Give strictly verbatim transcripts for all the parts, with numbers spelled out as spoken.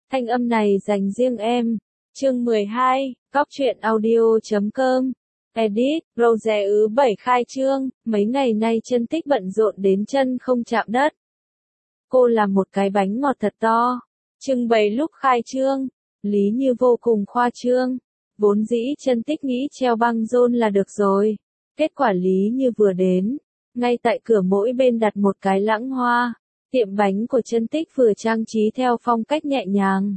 Thanh âm này dành riêng em. Chương mười hai, Cóc truyện audio chấm com. Edit, Rose ứ bảy khai trương, mấy ngày nay chân tích bận rộn đến chân không chạm đất. Cô làm một cái bánh ngọt thật to. Trưng bày lúc khai trương, Lý Như vô cùng khoa trương. Vốn dĩ chân tích nghĩ treo băng rôn là được rồi. Kết quả Lý Như vừa đến, ngay tại cửa mỗi bên đặt một cái lãng hoa. Tiệm bánh của chân tích vừa trang trí theo phong cách nhẹ nhàng,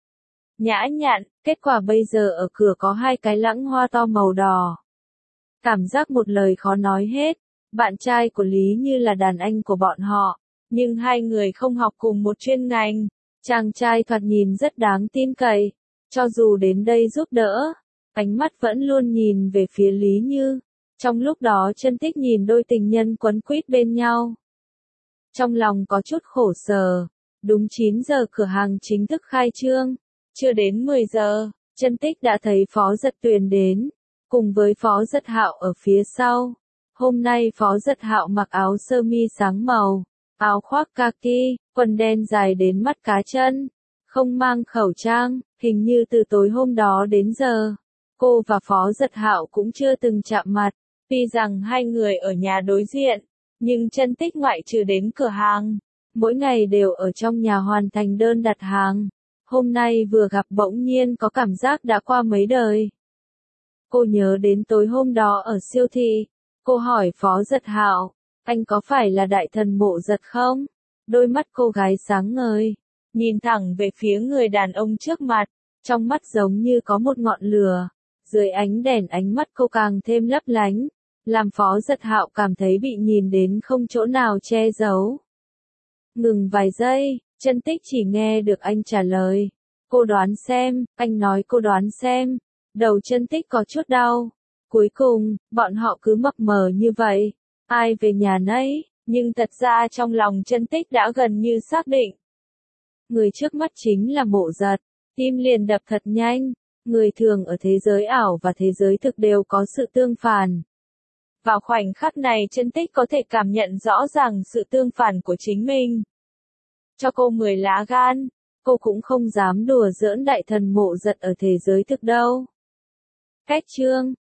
nhã nhặn, kết quả bây giờ ở cửa có hai cái lãng hoa to màu đỏ. Cảm giác một lời khó nói hết, bạn trai của Lý Như là đàn anh của bọn họ, nhưng hai người không học cùng một chuyên ngành. Chàng trai thoạt nhìn rất đáng tin cậy, cho dù đến đây giúp đỡ, ánh mắt vẫn luôn nhìn về phía Lý Như. Trong lúc đó chân tích nhìn đôi tình nhân quấn quýt bên nhau. Trong lòng có chút khổ sở, đúng chín giờ cửa hàng chính thức khai trương, chưa đến mười giờ, chân tích đã thấy Phó Dật Tuyền đến, cùng với Phó Dật Hạo ở phía sau. Hôm nay Phó Dật Hạo mặc áo sơ mi sáng màu, áo khoác kaki, quần đen dài đến mắt cá chân, không mang khẩu trang, hình như từ tối hôm đó đến giờ, cô và Phó Dật Hạo cũng chưa từng chạm mặt. Tuy rằng hai người ở nhà đối diện, nhưng chân tích ngoại trừ đến cửa hàng, mỗi ngày đều ở trong nhà hoàn thành đơn đặt hàng. Hôm nay vừa gặp bỗng nhiên có cảm giác đã qua mấy đời. Cô nhớ đến tối hôm đó ở siêu thị, cô hỏi Phó Dật Hạo, anh có phải là đại thần Mộ Dật không? Đôi mắt cô gái sáng ngời, nhìn thẳng về phía người đàn ông trước mặt, trong mắt giống như có một ngọn lửa, dưới ánh đèn ánh mắt cô càng thêm lấp lánh, làm Phó Dật Hạo cảm thấy bị nhìn đến không chỗ nào che giấu. Ngừng vài giây, chân tích chỉ nghe được anh trả lời. Cô đoán xem, anh nói cô đoán xem. Đầu chân tích có chút đau. Cuối cùng, bọn họ cứ mập mờ như vậy. Ai về nhà nấy, nhưng thật ra trong lòng chân tích đã gần như xác định. Người trước mắt chính là Mộ Dật, tim liền đập thật nhanh. Người thường ở thế giới ảo và thế giới thực đều có sự tương phản. Vào khoảnh khắc này chân tích có thể cảm nhận rõ ràng sự tương phản của chính mình. Cho cô mười lá gan, cô cũng không dám đùa giỡn đại thần Mộ Dật ở thế giới thực đâu. Cách chương,